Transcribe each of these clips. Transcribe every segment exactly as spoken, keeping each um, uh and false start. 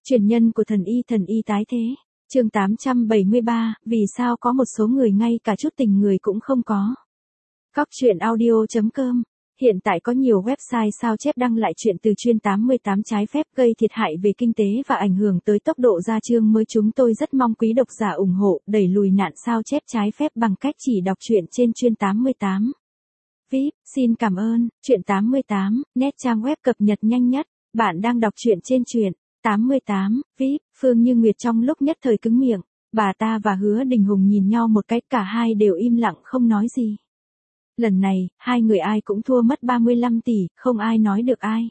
Truyền nhân của thần y thần y tái thế. Chương tám trăm bảy mươi ba, vì sao có một số người ngay cả chút tình người cũng không có. Góc truyện audio chấm com. Hiện tại có nhiều website sao chép đăng lại chuyện từ chuyên tám mươi tám trái phép gây thiệt hại về kinh tế và ảnh hưởng tới tốc độ ra chương mới. Chúng tôi rất mong quý độc giả ủng hộ đẩy lùi nạn sao chép trái phép bằng cách chỉ đọc truyện trên chuyên tám mươi tám. vê i pê, xin cảm ơn. Truyện tám mươi tám, net trang web cập nhật nhanh nhất. Bạn đang đọc truyện trên truyện tám mươi tám, vê i pê. Phương Như Nguyệt trong lúc nhất thời cứng miệng, bà ta và Hứa Đình Hùng nhìn nhau một cách, cả hai đều im lặng không nói gì. Lần này, hai người ai cũng thua mất ba mươi lăm tỷ, không ai nói được ai.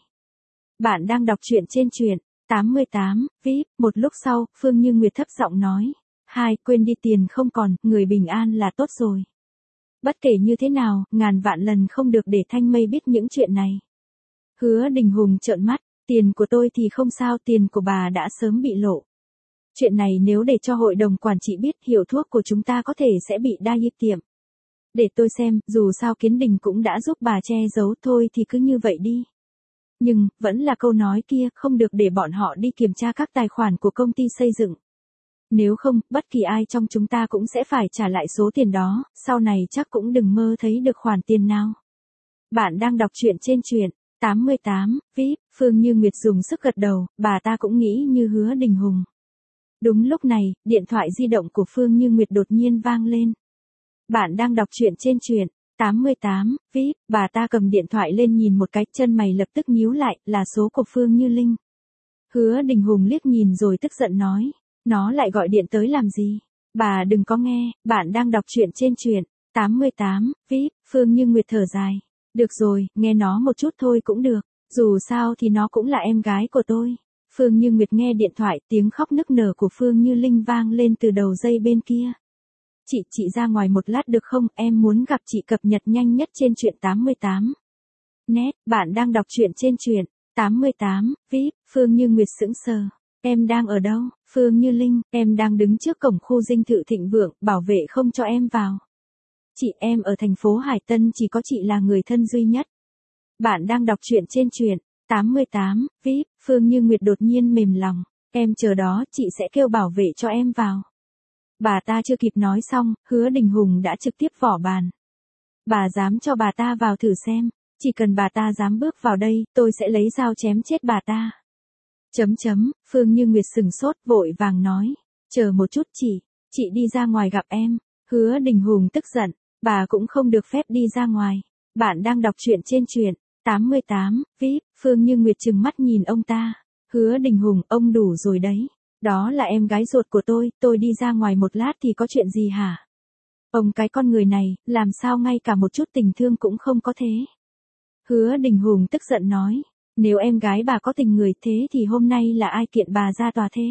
Bạn đang đọc truyện trên truyện tám mươi tám, vê i pê. Một lúc sau, Phương Như Nguyệt thấp giọng nói, hai, quên đi, tiền không còn, người bình an là tốt rồi. Bất kể như thế nào, ngàn vạn lần không được để Thanh Mây biết những chuyện này. Hứa Đình Hùng trợn mắt, tiền của tôi thì không sao, tiền của bà đã sớm bị lộ. Chuyện này nếu để cho hội đồng quản trị biết, hiệu thuốc của chúng ta có thể sẽ bị đa nhịp tiệm. Để tôi xem, dù sao Kiến Đình cũng đã giúp bà che giấu, thôi thì cứ như vậy đi. Nhưng, vẫn là câu nói kia, không được để bọn họ đi kiểm tra các tài khoản của công ty xây dựng. Nếu không, bất kỳ ai trong chúng ta cũng sẽ phải trả lại số tiền đó, sau này chắc cũng đừng mơ thấy được khoản tiền nào. Bạn đang đọc truyện trên truyện tám mươi tám, vê i pê. Phương Như Nguyệt dùng sức gật đầu, bà ta cũng nghĩ như Hứa Đình Hùng. Đúng lúc này, điện thoại di động của Phương Như Nguyệt đột nhiên vang lên. Bạn đang đọc truyện trên truyện tám mươi tám, vê i pê. Bà ta cầm điện thoại lên nhìn một cái, chân mày lập tức nhíu lại, là số của Phương Như Linh. Hứa Đình Hùng liếc nhìn rồi tức giận nói, nó lại gọi điện tới làm gì? Bà đừng có nghe. Bạn đang đọc truyện trên truyện tám mươi tám, vê i pê. Phương Như Nguyệt thở dài, được rồi, nghe nó một chút thôi cũng được, dù sao thì nó cũng là em gái của tôi. Phương Như Nguyệt nghe điện thoại, tiếng khóc nức nở của Phương Như Linh vang lên từ đầu dây bên kia. Chị, chị ra ngoài một lát được không, em muốn gặp chị cập nhật nhanh nhất trên truyện tám mươi tám. Net, bạn đang đọc truyện trên truyện tám mươi tám, vê i pê. Phương Như Nguyệt sững sờ. Em đang ở đâu? Phương Như Linh, em đang đứng trước cổng khu dinh thự Thịnh Vượng, bảo vệ không cho em vào. Chị, em ở thành phố Hải Tân, chỉ có chị là người thân duy nhất. Bạn đang đọc truyện trên truyện tám mươi tám, vê i pê. Phương Như Nguyệt đột nhiên mềm lòng, em chờ đó, chị sẽ kêu bảo vệ cho em vào. Bà ta chưa kịp nói xong, Hứa Đình Hùng đã trực tiếp vỏ bàn. Bà dám cho bà ta vào thử xem, chỉ cần bà ta dám bước vào đây, tôi sẽ lấy dao chém chết bà ta. Chấm chấm, Phương Như Nguyệt sừng sốt, vội vàng nói, chờ một chút chị, chị đi ra ngoài gặp em. Hứa Đình Hùng tức giận, bà cũng không được phép đi ra ngoài. Bạn đang đọc truyện trên truyện tám mươi tám, vê i pê. Phương Như Nguyệt trừng mắt nhìn ông ta. Hứa Đình Hùng, ông đủ rồi đấy. Đó là em gái ruột của tôi, tôi đi ra ngoài một lát thì có chuyện gì hả? Ông cái con người này, làm sao ngay cả một chút tình thương cũng không có thế? Hứa Đình Hùng tức giận nói, nếu em gái bà có tình người thế thì hôm nay là ai kiện bà ra tòa thế?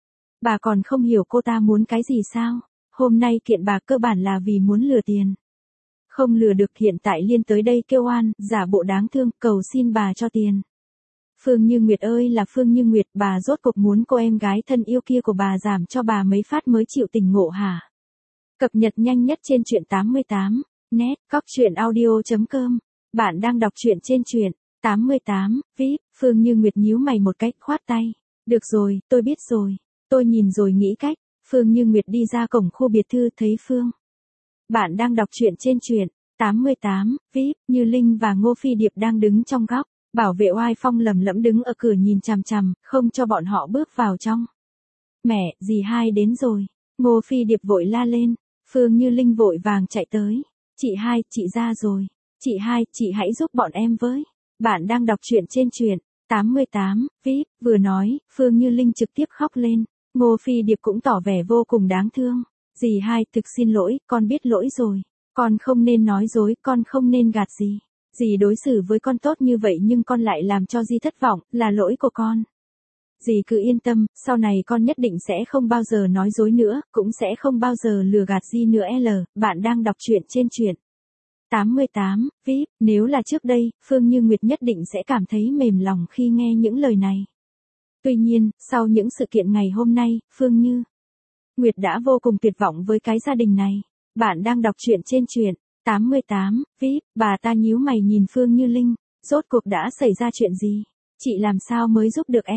Bà còn không hiểu cô ta muốn cái gì sao? Hôm nay kiện bà cơ bản là vì muốn lừa tiền. Không lừa được, hiện tại Liên tới đây kêu oan, giả bộ đáng thương, cầu xin bà cho tiền. Phương Như Nguyệt ơi là Phương Như Nguyệt, bà rốt cuộc muốn cô em gái thân yêu kia của bà giảm cho bà mấy phát mới chịu tỉnh ngộ hả? Cập nhật nhanh nhất trên truyện tám mươi tám, net, góc truyện audio chấm com. Bạn đang đọc truyện trên truyện tám mươi tám, vê i pê. Phương Như Nguyệt nhíu mày một cách, khoát tay. Được rồi, tôi biết rồi. Tôi nhìn rồi nghĩ cách. Phương Như Nguyệt đi ra cổng khu biệt thự, thấy Phương. Bạn đang đọc truyện trên truyện tám mươi tám, vê i pê. Như Linh và Ngô Phi Điệp đang đứng trong góc. Bảo vệ oai phong lầm lẫm đứng ở cửa nhìn chằm chằm, không cho bọn họ bước vào trong. Mẹ, dì hai đến rồi. Ngô Phi Điệp vội la lên. Phương Như Linh vội vàng chạy tới. Chị hai, chị ra rồi. Chị hai, chị hãy giúp bọn em với. Bạn đang đọc truyện trên truyện tám mươi tám, vê i pê. Vừa nói, Phương Như Linh trực tiếp khóc lên. Ngô Phi Điệp cũng tỏ vẻ vô cùng đáng thương. Dì hai, thực xin lỗi, con biết lỗi rồi. Con không nên nói dối, con không nên gạt dì. Dì đối xử với con tốt như vậy nhưng con lại làm cho dì thất vọng, là lỗi của con. Dì cứ yên tâm, sau này con nhất định sẽ không bao giờ nói dối nữa, cũng sẽ không bao giờ lừa gạt dì nữa. L, bạn đang đọc truyện trên truyện tám mươi tám, vê i pê. Nếu là trước đây, Phương Như Nguyệt nhất định sẽ cảm thấy mềm lòng khi nghe những lời này. Tuy nhiên, sau những sự kiện ngày hôm nay, Phương Như Nguyệt đã vô cùng tuyệt vọng với cái gia đình này. Bạn đang đọc truyện trên truyện tám mươi tám, vê i pê. Bà ta nhíu mày nhìn Phương Như Linh, rốt cuộc đã xảy ra chuyện gì? Chị làm sao mới giúp được em?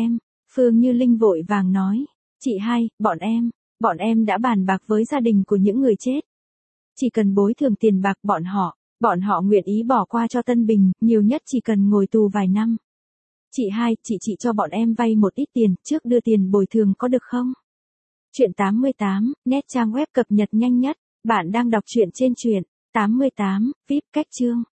Phương Như Linh vội vàng nói, chị hai, bọn em, bọn em đã bàn bạc với gia đình của những người chết. Chỉ cần bồi thường tiền bạc bọn họ, bọn họ nguyện ý bỏ qua cho Tân Bình, nhiều nhất chỉ cần ngồi tù vài năm. Chị hai, chị chị cho bọn em vay một ít tiền, trước đưa tiền bồi thường có được không? Chuyện tám mươi tám, nét trang web cập nhật nhanh nhất, bạn đang đọc truyện trên truyện tám mươi tám, vê i pê cách chương.